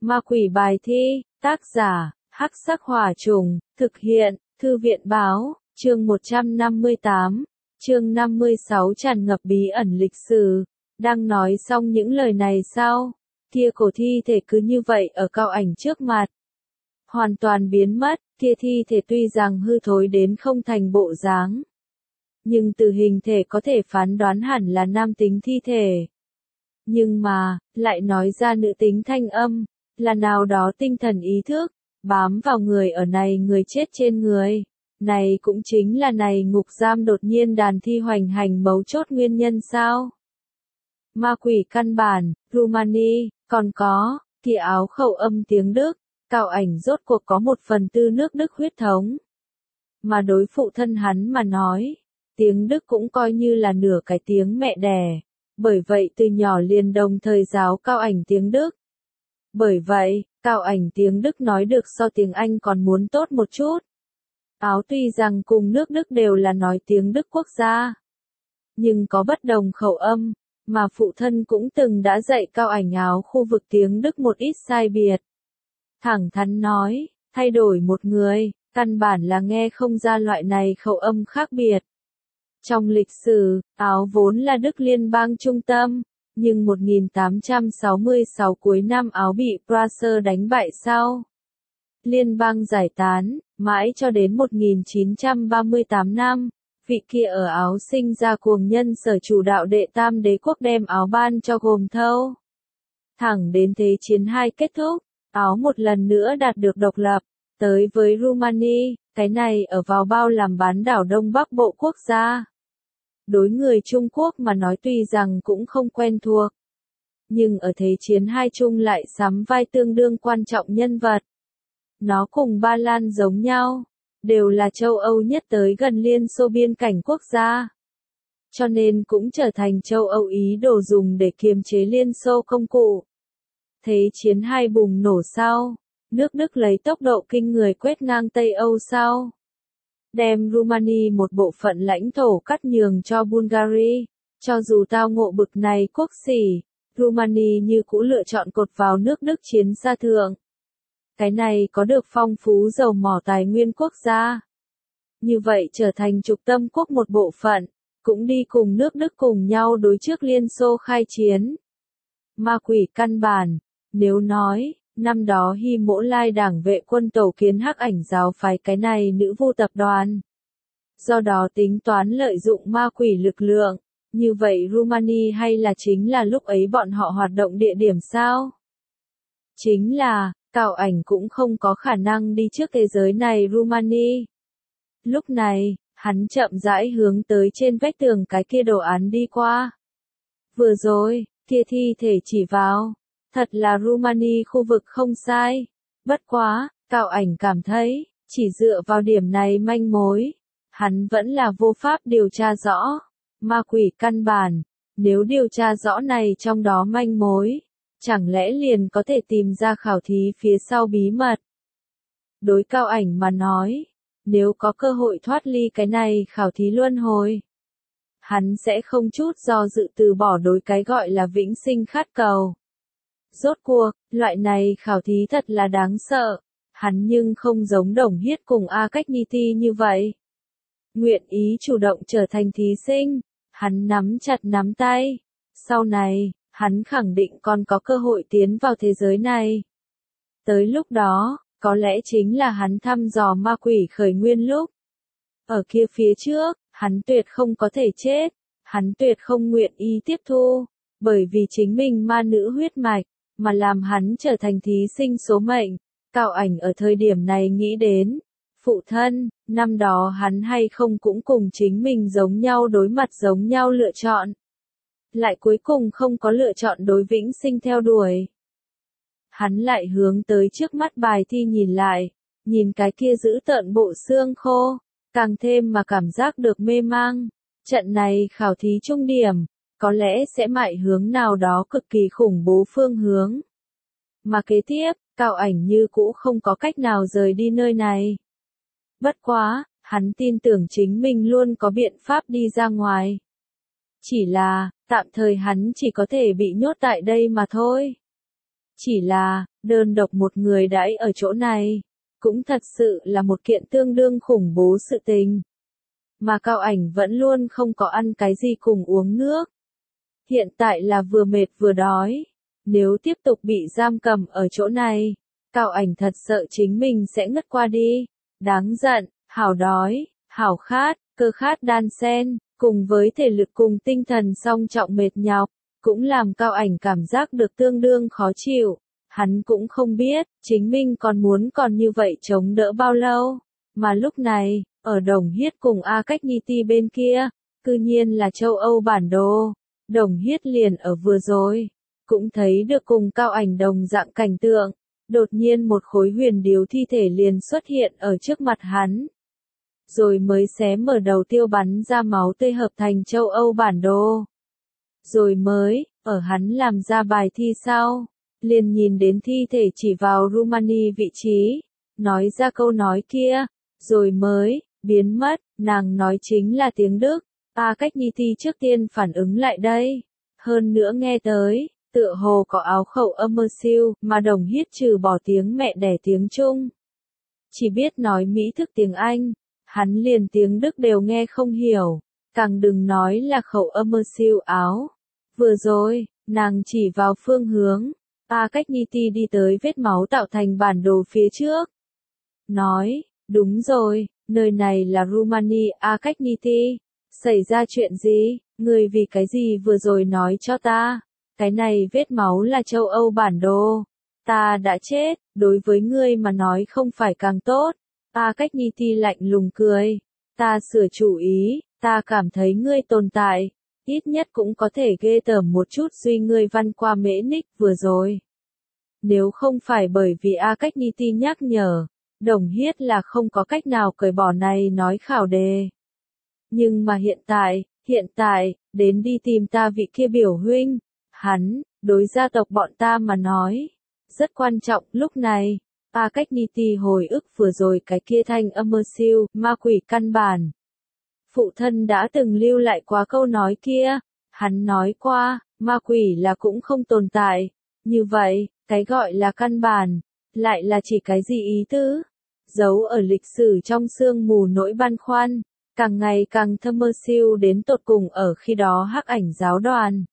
Ma quỷ bài thi, tác giả, Hắc Sắc Hỏa Trùng, thực hiện, Thư viện báo, chương 158, chương 56 tràn ngập bí ẩn lịch sử. Đang nói xong những lời này sau, kia cổ thi thể cứ như vậy ở Cao Ảnh trước mặt. Hoàn toàn biến mất, kia thi thể tuy rằng hư thối đến không thành bộ dáng. Nhưng từ hình thể có thể phán đoán hẳn là nam tính thi thể. Nhưng mà, lại nói ra nữ tính thanh âm, là nào đó tinh thần ý thức, bám vào người ở này người chết trên người. Này cũng chính là này ngục giam đột nhiên đàn thi hoành hành mấu chốt nguyên nhân sao? Ma quỷ căn bản, Rumani, còn có, kia áo khẩu âm tiếng Đức, Cao Ảnh rốt cuộc có 1/4 nước Đức huyết thống. Mà đối phụ thân hắn mà nói, tiếng Đức cũng coi như là nửa cái tiếng mẹ đẻ. Bởi vậy từ nhỏ liền đồng thời giáo Cao Ảnh tiếng Đức. Bởi vậy, Cao Ảnh tiếng Đức nói được so tiếng Anh còn muốn tốt một chút. Áo tuy rằng cùng nước Đức đều là nói tiếng Đức quốc gia, nhưng có bất đồng khẩu âm, mà phụ thân cũng từng đã dạy Cao Ảnh áo khu vực tiếng Đức một ít sai biệt. Thẳng thắn nói, thay đổi một người, căn bản là nghe không ra loại này khẩu âm khác biệt. Trong lịch sử, Áo vốn là Đức Liên bang trung tâm, nhưng 1866 cuối năm Áo bị Prussia đánh bại sau. Liên bang giải tán, mãi cho đến 1938 năm, vị kia ở Áo sinh ra cuồng nhân sở chủ đạo đệ tam đế quốc đem Áo ban cho gồm thâu. Thẳng đến Thế chiến II kết thúc, Áo một lần nữa đạt được độc lập, tới với Rumani, cái này ở vào bao làm bán đảo Đông Bắc Bộ quốc gia. Đối người Trung Quốc mà nói tuy rằng cũng không quen thuộc, nhưng ở Thế chiến II chung lại sắm vai tương đương quan trọng nhân vật. Nó cùng Ba Lan giống nhau, đều là châu Âu nhất tới gần Liên Xô biên cảnh quốc gia. Cho nên cũng trở thành châu Âu ý đồ dùng để kiềm chế Liên Xô công cụ. Thế chiến II bùng nổ sau, nước Đức lấy tốc độ kinh người quét ngang Tây Âu sau. Đem Rumani một bộ phận lãnh thổ cắt nhường cho Bulgaria, cho dù tao ngộ bực này quốc sỉ, Rumani như cũ lựa chọn cột vào nước Đức chiến xa thượng. Cái này có được phong phú dầu mỏ tài nguyên quốc gia. Như vậy trở thành trục tâm quốc một bộ phận, cũng đi cùng nước Đức cùng nhau đối trước Liên Xô khai chiến. Ma quỷ căn bản, nếu nói, năm đó Hy Mỗ Lai đảng vệ quân tổ kiến Hắc Ảnh giáo phái cái này nữ vu tập đoàn. Do đó tính toán lợi dụng ma quỷ lực lượng, như vậy Rumani hay là chính là lúc ấy bọn họ hoạt động địa điểm sao? Chính là, Cao Ảnh cũng không có khả năng đi trước thế giới này Rumani. Lúc này, hắn chậm rãi hướng tới trên vách tường cái kia đồ án đi qua. Vừa rồi, kia thi thể chỉ vào. Thật là Rumani khu vực không sai. Bất quá, Cao Ảnh cảm thấy, chỉ dựa vào điểm này manh mối, hắn vẫn là vô pháp điều tra rõ. Ma quỷ căn bản, nếu điều tra rõ này trong đó manh mối, chẳng lẽ liền có thể tìm ra khảo thí phía sau bí mật. Đối Cao Ảnh mà nói, nếu có cơ hội thoát ly cái này khảo thí luân hồi, hắn sẽ không chút do dự từ bỏ đối cái gọi là vĩnh sinh khát cầu. Rốt cuộc, loại này khảo thí thật là đáng sợ, hắn nhưng không giống Đồng Hiết cùng A Cách Ni Ti như vậy. Nguyện ý chủ động trở thành thí sinh, hắn nắm chặt nắm tay. Sau này, hắn khẳng định còn có cơ hội tiến vào thế giới này. Tới lúc đó, có lẽ chính là hắn thăm dò ma quỷ khởi nguyên lúc. Ở kia phía trước, hắn tuyệt không có thể chết, hắn tuyệt không nguyện ý tiếp thu, bởi vì chính mình ma nữ huyết mạch, mà làm hắn trở thành thí sinh số mệnh. Cao Ảnh ở thời điểm này nghĩ đến, phụ thân, năm đó hắn hay không cũng cùng chính mình giống nhau đối mặt giống nhau lựa chọn. Lại cuối cùng không có lựa chọn đối vĩnh sinh theo đuổi. Hắn lại hướng tới trước mắt bài thi nhìn lại, nhìn cái kia giữ tợn bộ xương khô, càng thêm mà cảm giác được mê mang. Trận này khảo thí trung điểm, có lẽ sẽ mại hướng nào đó cực kỳ khủng bố phương hướng. Mà kế tiếp, Cao Ảnh như cũ không có cách nào rời đi nơi này. Bất quá, hắn tin tưởng chính mình luôn có biện pháp đi ra ngoài. Chỉ là, tạm thời hắn chỉ có thể bị nhốt tại đây mà thôi. Chỉ là, đơn độc một người đãi ở chỗ này, cũng thật sự là một kiện tương đương khủng bố sự tình. Mà Cao Ảnh vẫn luôn không có ăn cái gì cùng uống nước. Hiện tại là vừa mệt vừa đói. Nếu tiếp tục bị giam cầm ở chỗ này, Cao Ảnh thật sợ chính mình sẽ ngất qua đi. Đáng giận, hảo đói, hảo khát, cơ khát đan xen, cùng với thể lực cùng tinh thần song trọng mệt nhọc, cũng làm Cao Ảnh cảm giác được tương đương khó chịu. Hắn cũng không biết, chính mình còn như vậy chống đỡ bao lâu. Mà lúc này, ở Đồng Hiết cùng A Cách Nhi Ti bên kia, cư nhiên là châu Âu bản đồ. Đồng Hiết liền ở vừa rồi, cũng thấy được cùng Cao Ảnh đồng dạng cảnh tượng. Đột nhiên một khối huyền điếu thi thể liền xuất hiện ở trước mặt hắn. Rồi mới xé mở đầu tiêu bắn ra máu tươi hợp thành châu Âu bản đồ. Rồi mới, ở hắn làm ra bài thi sau, liền nhìn đến thi thể chỉ vào Rumani vị trí, nói ra câu nói kia, rồi mới, biến mất, nàng nói chính là tiếng Đức. A Cách Nhi Ti trước tiên phản ứng lại đây, hơn nữa nghe tới, tựa hồ có áo khẩu âm mơ siêu, mà Đồng Hiết trừ bỏ tiếng mẹ đẻ tiếng Trung. Chỉ biết nói Mỹ thức tiếng Anh, hắn liền tiếng Đức đều nghe không hiểu, càng đừng nói là khẩu âm mơ siêu áo. Vừa rồi, nàng chỉ vào phương hướng, A Cách Nhi Ti đi tới vết máu tạo thành bản đồ phía trước. Nói, đúng rồi, nơi này là Rumani. A Cách Nhi Ti, xảy ra chuyện gì, người vì cái gì vừa rồi nói cho ta, cái này vết máu là châu Âu bản đồ, ta đã chết, đối với ngươi mà nói không phải càng tốt. A Cách Nhi Ti lạnh lùng cười, ta sửa chủ ý, ta cảm thấy ngươi tồn tại, ít nhất cũng có thể ghê tởm một chút duy ngươi văn qua mễ ních vừa rồi. Nếu không phải bởi vì A Cách Nhi Ti nhắc nhở, Đồng Hiết là không có cách nào cởi bỏ này nói khảo đề. Nhưng mà hiện tại, đến đi tìm ta vị kia biểu huynh, hắn, đối gia tộc bọn ta mà nói, rất quan trọng. Lúc này, A Cách Nhi Ti hồi ức vừa rồi cái kia thanh âm mơ siêu, ma quỷ căn bản. Phụ thân đã từng lưu lại quá câu nói kia, hắn nói qua, ma quỷ là cũng không tồn tại. Như vậy, cái gọi là căn bản, lại là chỉ cái gì ý tứ? Giấu ở lịch sử trong sương mù nỗi băn khoăn, càng ngày càng thâm mơ siêu đến tột cùng ở khi đó Hắc Ảnh giáo đoàn.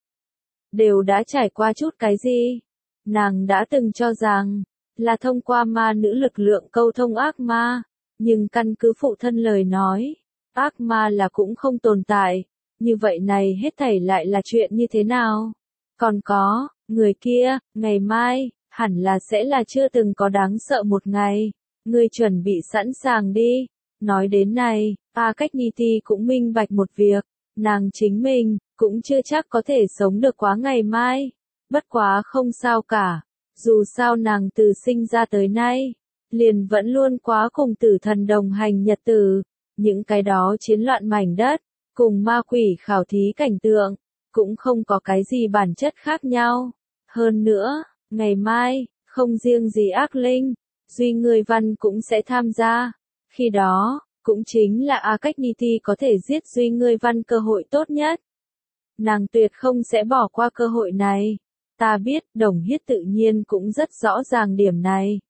Đều đã trải qua chút cái gì? Nàng đã từng cho rằng, là thông qua ma nữ lực lượng câu thông ác ma, nhưng căn cứ phụ thân lời nói, ác ma là cũng không tồn tại, như vậy này hết thảy lại là chuyện như thế nào? Còn có, người kia, ngày mai, hẳn là sẽ là chưa từng có đáng sợ một ngày, ngươi chuẩn bị sẵn sàng đi. Nói đến này, A Cách Nhi Ti cũng minh bạch một việc, nàng chính mình, cũng chưa chắc có thể sống được quá ngày mai, bất quá không sao cả, dù sao nàng từ sinh ra tới nay, liền vẫn luôn quá cùng tử thần đồng hành nhật tử, những cái đó chiến loạn mảnh đất, cùng ma quỷ khảo thí cảnh tượng, cũng không có cái gì bản chất khác nhau. Hơn nữa, ngày mai, không riêng gì ác linh, duy người văn cũng sẽ tham gia, khi đó, cũng chính là A Cách Nhi Ti có thể giết duy người văn cơ hội tốt nhất. Nàng tuyệt không sẽ bỏ qua cơ hội này. Ta biết, Đồng Hiết tự nhiên cũng rất rõ ràng điểm này.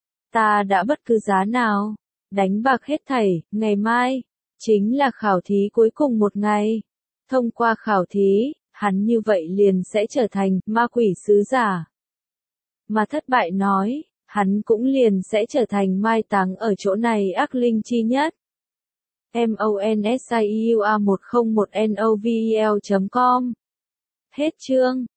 Ta đã bất cứ giá nào, đánh bạc hết thảy, ngày mai, chính là khảo thí cuối cùng một ngày. Thông qua khảo thí, hắn như vậy liền sẽ trở thành ma quỷ sứ giả. Mà thất bại nói, hắn cũng liền sẽ trở thành mai táng ở chỗ này ác linh chi nhất. MONSIUA101NOVEL.com Hết chương.